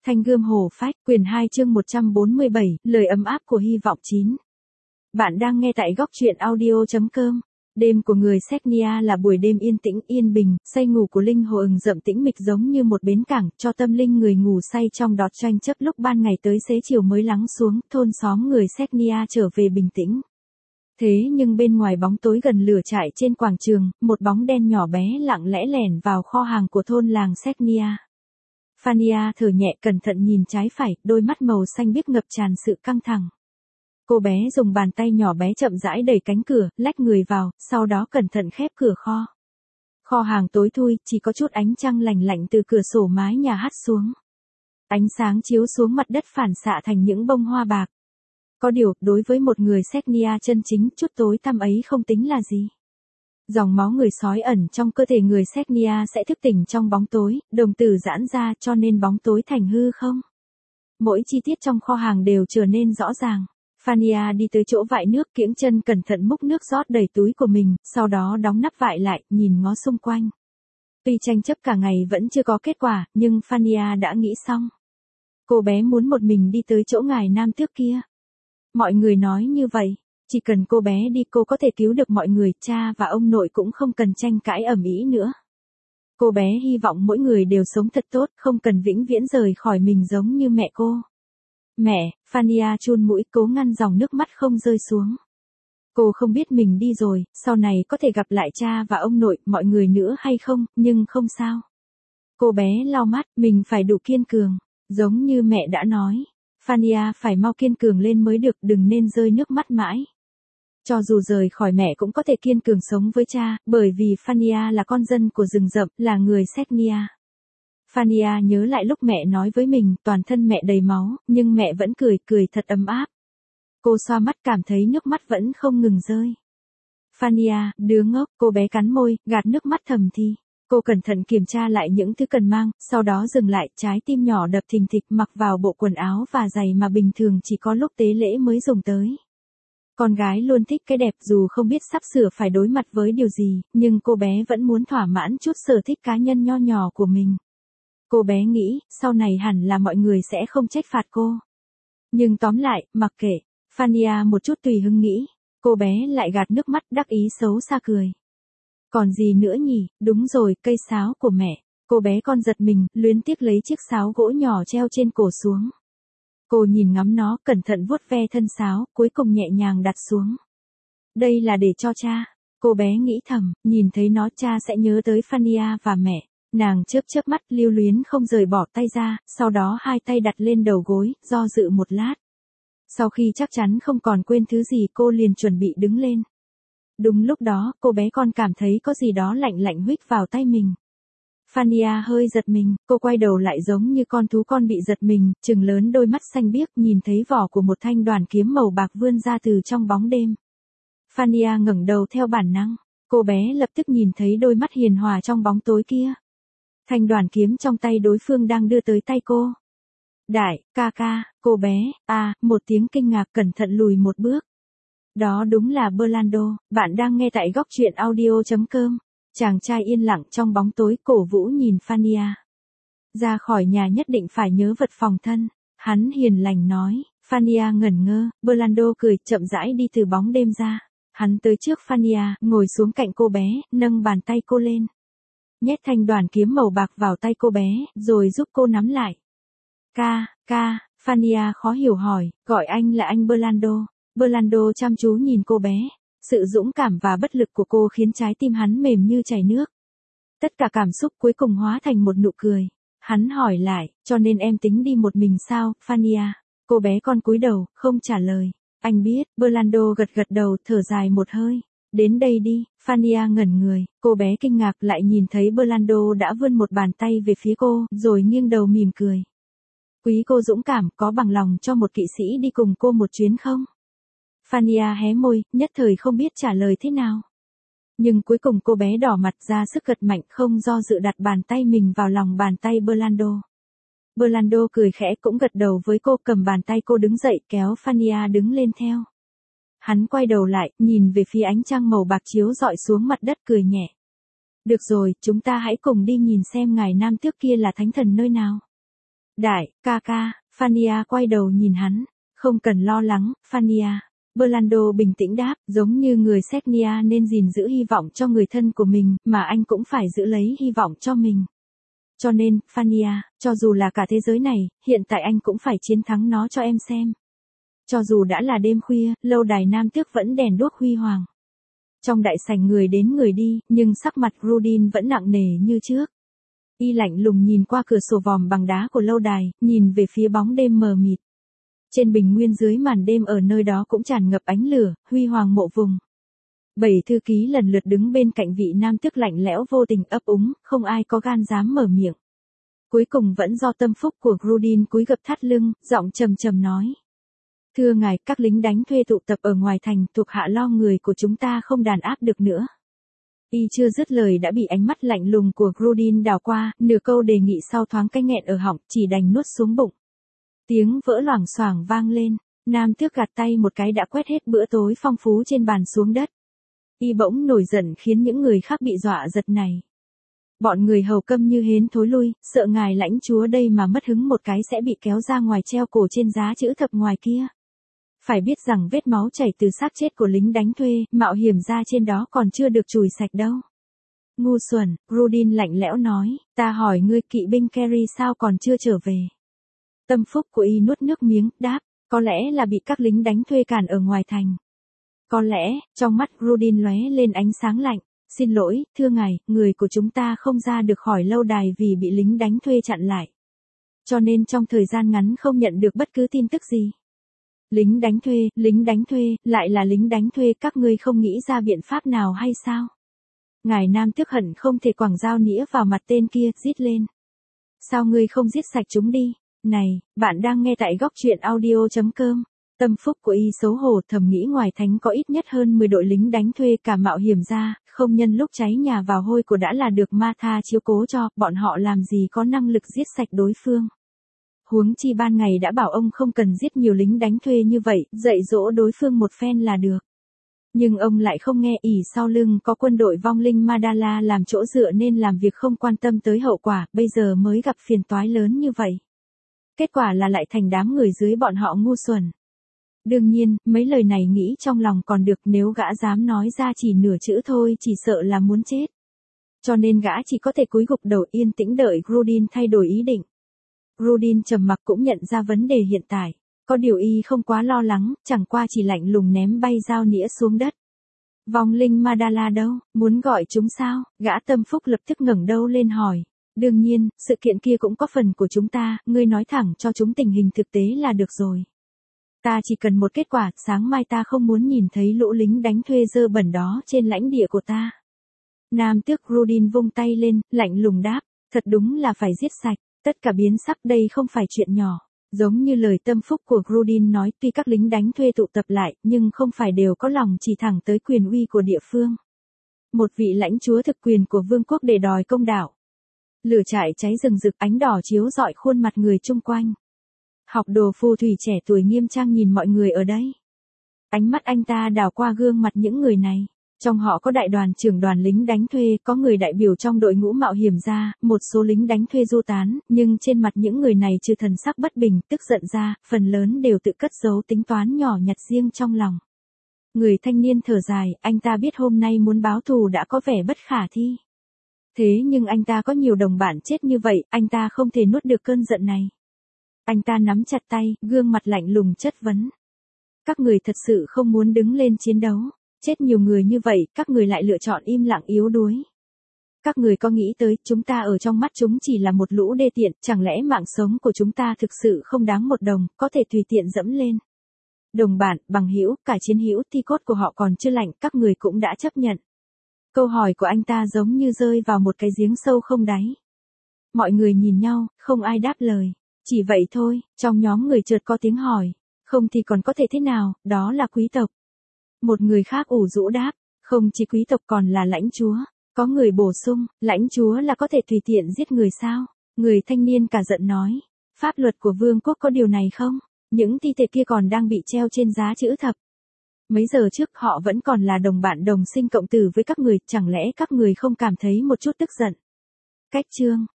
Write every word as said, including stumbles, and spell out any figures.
Thanh gươm hổ phách, quyển hai chương một trăm bốn mươi bảy, lời ấm áp của hy vọng chín. Bạn đang nghe tại góc truyện audio.com. Đêm của người Xéc-ni-a là buổi đêm yên tĩnh, yên bình, say ngủ của linh hồn rậm tĩnh mịch giống như một bến cảng, cho tâm linh người ngủ say trong đọt tranh chấp lúc ban ngày tới xế chiều mới lắng xuống, thôn xóm người Xéc-ni-a trở về bình tĩnh. Thế nhưng bên ngoài bóng tối gần lửa trại trên quảng trường, một bóng đen nhỏ bé lặng lẽ lẻn vào kho hàng của thôn làng Xéc-ni-a. Fania thở nhẹ cẩn thận nhìn trái phải, đôi mắt màu xanh biếc ngập tràn sự căng thẳng. Cô bé dùng bàn tay nhỏ bé chậm rãi đẩy cánh cửa, lách người vào, sau đó cẩn thận khép cửa kho. Kho hàng tối thui, chỉ có chút ánh trăng lành lạnh từ cửa sổ mái nhà hắt xuống. Ánh sáng chiếu xuống mặt đất phản xạ thành những bông hoa bạc. Có điều, đối với một người Xéc-ni-a chân chính, chút tối tăm ấy không tính là gì. Dòng máu người sói ẩn trong cơ thể người Xéc-ni-a sẽ thức tỉnh trong bóng tối, đồng tử giãn ra cho nên bóng tối thành hư không. Mỗi chi tiết trong kho hàng đều trở nên rõ ràng. Fania đi tới chỗ vại nước, kiễng chân cẩn thận múc nước rót đầy túi của mình, sau đó đóng nắp vại lại, nhìn ngó xung quanh. Tuy tranh chấp cả ngày vẫn chưa có kết quả, nhưng Fania đã nghĩ xong. Cô bé muốn một mình đi tới chỗ ngài nam tước kia. Mọi người nói như vậy. Chỉ cần cô bé đi cô có thể cứu được mọi người, cha và ông nội cũng không cần tranh cãi ầm ĩ nữa. Cô bé hy vọng mỗi người đều sống thật tốt, không cần vĩnh viễn rời khỏi mình giống như mẹ cô. Mẹ, Fania chun mũi cố ngăn dòng nước mắt không rơi xuống. Cô không biết mình đi rồi, sau này có thể gặp lại cha và ông nội, mọi người nữa hay không, nhưng không sao. Cô bé lau mắt, mình phải đủ kiên cường, giống như mẹ đã nói. Fania phải mau kiên cường lên mới được, đừng nên rơi nước mắt mãi. Cho dù rời khỏi mẹ cũng có thể kiên cường sống với cha, bởi vì Fania là con dân của rừng rậm, là người Xéc-ni-a. Fania nhớ lại lúc mẹ nói với mình, toàn thân mẹ đầy máu, nhưng mẹ vẫn cười, cười thật ấm áp. Cô xoa mắt cảm thấy nước mắt vẫn không ngừng rơi. Fania, đứa ngốc, cô bé cắn môi, gạt nước mắt thầm thì. Cô cẩn thận kiểm tra lại những thứ cần mang, sau đó dừng lại, trái tim nhỏ đập thình thịch, mặc vào bộ quần áo và giày mà bình thường chỉ có lúc tế lễ mới dùng tới. Con gái luôn thích cái đẹp, dù không biết sắp sửa phải đối mặt với điều gì, nhưng cô bé vẫn muốn thỏa mãn chút sở thích cá nhân nho nhỏ của mình. Cô bé nghĩ, sau này hẳn là mọi người sẽ không trách phạt cô. Nhưng tóm lại, mặc kệ, Fania một chút tùy hứng nghĩ, cô bé lại gạt nước mắt đắc ý xấu xa cười. Còn gì nữa nhỉ, đúng rồi, cây sáo của mẹ. Cô bé con giật mình, luyến tiếc lấy chiếc sáo gỗ nhỏ treo trên cổ xuống. Cô nhìn ngắm nó, cẩn thận vuốt ve thân sáo, cuối cùng nhẹ nhàng đặt xuống. Đây là để cho cha. Cô bé nghĩ thầm, nhìn thấy nó cha sẽ nhớ tới Fania và mẹ. Nàng chớp chớp mắt lưu luyến không rời bỏ tay ra, sau đó hai tay đặt lên đầu gối, do dự một lát. Sau khi chắc chắn không còn quên thứ gì cô liền chuẩn bị đứng lên. Đúng lúc đó, cô bé con cảm thấy có gì đó lạnh lạnh huých vào tay mình. Fania hơi giật mình, cô quay đầu lại giống như con thú con bị giật mình, trừng lớn đôi mắt xanh biếc nhìn thấy vỏ của một thanh đoàn kiếm màu bạc vươn ra từ trong bóng đêm. Fania ngẩng đầu theo bản năng, cô bé lập tức nhìn thấy đôi mắt hiền hòa trong bóng tối kia. Thanh đoàn kiếm trong tay đối phương đang đưa tới tay cô. Đại, ca ca, cô bé, à, một tiếng kinh ngạc cẩn thận lùi một bước. Đó đúng là Burlando, bạn đang nghe tại góc truyện audio.com. Chàng trai yên lặng trong bóng tối cổ vũ nhìn Fania. Ra khỏi nhà nhất định phải nhớ vật phòng thân, hắn hiền lành nói. Fania ngẩn ngơ, Burlando cười chậm rãi đi từ bóng đêm ra. Hắn tới trước Fania, ngồi xuống cạnh cô bé, nâng bàn tay cô lên. Nhét thanh đoàn kiếm màu bạc vào tay cô bé, rồi giúp cô nắm lại. Ca, ca, Fania khó hiểu hỏi, gọi anh là anh Burlando. Burlando chăm chú nhìn cô bé. Sự dũng cảm và bất lực của cô khiến trái tim hắn mềm như chảy nước. Tất cả cảm xúc cuối cùng hóa thành một nụ cười. Hắn hỏi lại, cho nên em tính đi một mình sao, Fania? Cô bé con cúi đầu, không trả lời. Anh biết, Burlando gật gật đầu, thở dài một hơi. Đến đây đi, Fania ngẩn người, cô bé kinh ngạc lại nhìn thấy Burlando đã vươn một bàn tay về phía cô, rồi nghiêng đầu mỉm cười. Quý cô dũng cảm, có bằng lòng cho một kỵ sĩ đi cùng cô một chuyến không? Fania hé môi, nhất thời không biết trả lời thế nào. Nhưng cuối cùng cô bé đỏ mặt ra sức gật mạnh không do dự đặt bàn tay mình vào lòng bàn tay Burlando. Burlando cười khẽ cũng gật đầu với cô, cầm bàn tay cô đứng dậy kéo Fania đứng lên theo. Hắn quay đầu lại, nhìn về phía ánh trăng màu bạc chiếu rọi xuống mặt đất cười nhẹ. Được rồi, chúng ta hãy cùng đi nhìn xem ngài nam tước kia là thánh thần nơi nào. Đại, ca ca, Fania quay đầu nhìn hắn. Không cần lo lắng, Fania. Berlando bình tĩnh đáp, giống như người Xenia nên gìn giữ hy vọng cho người thân của mình, mà anh cũng phải giữ lấy hy vọng cho mình. Cho nên, Fania, cho dù là cả thế giới này, hiện tại anh cũng phải chiến thắng nó cho em xem. Cho dù đã là đêm khuya, lâu đài Nam Tước vẫn đèn đuốc huy hoàng. Trong đại sảnh người đến người đi, nhưng sắc mặt Rudin vẫn nặng nề như trước. Y lạnh lùng nhìn qua cửa sổ vòm bằng đá của lâu đài, nhìn về phía bóng đêm mờ mịt. Trên bình nguyên dưới màn đêm ở nơi đó cũng tràn ngập ánh lửa, huy hoàng mộ vùng. Bảy thư ký lần lượt đứng bên cạnh vị nam tước lạnh lẽo vô tình ấp úng, không ai có gan dám mở miệng. Cuối cùng vẫn do tâm phúc của Rudin cúi gập thắt lưng, giọng trầm trầm nói. Thưa ngài, các lính đánh thuê tụ tập ở ngoài thành, thuộc hạ lo người của chúng ta không đàn áp được nữa. Y chưa dứt lời đã bị ánh mắt lạnh lùng của Rudin đảo qua, nửa câu đề nghị sau thoáng cái nghẹn ở họng, chỉ đành nuốt xuống bụng. Tiếng vỡ loảng xoảng vang lên, nam tước gạt tay một cái đã quét hết bữa tối phong phú trên bàn xuống đất. Y bỗng nổi giận khiến những người khác bị dọa giật này. Bọn người hầu câm như hến thối lui, sợ ngài lãnh chúa đây mà mất hứng một cái sẽ bị kéo ra ngoài treo cổ trên giá chữ thập ngoài kia. Phải biết rằng vết máu chảy từ xác chết của lính đánh thuê, mạo hiểm ra trên đó còn chưa được chùi sạch đâu. Ngu xuẩn, Rudin lạnh lẽo nói, ta hỏi ngươi kỵ binh Kerry sao còn chưa trở về. Tâm phúc của y nuốt nước miếng, đáp, có lẽ là bị các lính đánh thuê cản ở ngoài thành. Có lẽ, trong mắt Rudin lóe lên ánh sáng lạnh, xin lỗi, thưa ngài, người của chúng ta không ra được khỏi lâu đài vì bị lính đánh thuê chặn lại. Cho nên trong thời gian ngắn không nhận được bất cứ tin tức gì. Lính đánh thuê, lính đánh thuê, lại là lính đánh thuê, các ngươi không nghĩ ra biện pháp nào hay sao? Ngài nam tước hận không thể quẳng dao nĩa vào mặt tên kia, rít lên. Sao ngươi không giết sạch chúng đi? Này, bạn đang nghe tại góc truyện audio chấm com. Tâm phúc của y xấu hổ thầm nghĩ ngoài thành có ít nhất hơn mười đội lính đánh thuê cả mạo hiểm ra, không nhân lúc cháy nhà vào hôi của đã là được ma tha chiếu cố cho, bọn họ làm gì có năng lực giết sạch đối phương. Huống chi ban ngày đã bảo ông không cần giết nhiều lính đánh thuê như vậy, dạy dỗ đối phương một phen là được. Nhưng ông lại không nghe, ỷ sau lưng có quân đội vong linh Madala làm chỗ dựa nên làm việc không quan tâm tới hậu quả, bây giờ mới gặp phiền toái lớn như vậy. Kết quả là lại thành đám người dưới bọn họ ngu xuẩn. Đương nhiên, mấy lời này nghĩ trong lòng còn được, nếu gã dám nói ra chỉ nửa chữ thôi chỉ sợ là muốn chết. Cho nên gã chỉ có thể cúi gục đầu yên tĩnh đợi Rudin thay đổi ý định. Rudin trầm mặc cũng nhận ra vấn đề hiện tại. Có điều y không quá lo lắng, chẳng qua chỉ lạnh lùng ném bay dao nĩa xuống đất. Vong linh Madala đâu, muốn gọi chúng sao? Gã tâm phúc lập tức ngẩng đầu lên hỏi. Đương nhiên, sự kiện kia cũng có phần của chúng ta, ngươi nói thẳng cho chúng tình hình thực tế là được rồi. Ta chỉ cần một kết quả, sáng mai ta không muốn nhìn thấy lũ lính đánh thuê dơ bẩn đó trên lãnh địa của ta. Nam tước Rudin vung tay lên, lạnh lùng đáp, thật đúng là phải giết sạch, tất cả biến sắc đây không phải chuyện nhỏ. Giống như lời tâm phúc của Rudin nói, tuy các lính đánh thuê tụ tập lại, nhưng không phải đều có lòng chỉ thẳng tới quyền uy của địa phương. Một vị lãnh chúa thực quyền của vương quốc để đòi công đạo. Lửa trại cháy rừng rực, ánh đỏ chiếu rọi khuôn mặt người chung quanh. Học đồ phù thủy trẻ tuổi nghiêm trang nhìn mọi người ở đây. Ánh mắt anh ta đảo qua gương mặt những người này. Trong họ có đại đoàn trưởng đoàn lính đánh thuê, có người đại biểu trong đội ngũ mạo hiểm ra, một số lính đánh thuê du tán, nhưng trên mặt những người này trừ thần sắc bất bình, tức giận ra, phần lớn đều tự cất giấu tính toán nhỏ nhặt riêng trong lòng. Người thanh niên thở dài, anh ta biết hôm nay muốn báo thù đã có vẻ bất khả thi. Thế nhưng anh ta có nhiều đồng bạn chết như vậy, anh ta không thể nuốt được cơn giận này. Anh ta nắm chặt tay, gương mặt lạnh lùng chất vấn. Các người thật sự không muốn đứng lên chiến đấu. Chết nhiều người như vậy, các người lại lựa chọn im lặng yếu đuối. Các người có nghĩ tới, chúng ta ở trong mắt chúng chỉ là một lũ đê tiện, chẳng lẽ mạng sống của chúng ta thực sự không đáng một đồng, có thể tùy tiện dẫm lên. Đồng bạn, bằng hữu, cả chiến hữu, thi cốt của họ còn chưa lạnh, các người cũng đã chấp nhận. Câu hỏi của anh ta giống như rơi vào một cái giếng sâu không đáy. Mọi người nhìn nhau, không ai đáp lời. Chỉ vậy thôi, trong nhóm người chợt có tiếng hỏi. Không thì còn có thể thế nào, đó là quý tộc. Một người khác ủ rũ đáp, không chỉ quý tộc còn là lãnh chúa. Có người bổ sung, lãnh chúa là có thể tùy tiện giết người sao? Người thanh niên cả giận nói, pháp luật của vương quốc có điều này không? Những thi thể kia còn đang bị treo trên giá chữ thập. Mấy giờ trước họ vẫn còn là đồng bạn đồng sinh cộng tử với các người, chẳng lẽ các người không cảm thấy một chút tức giận? Cách chương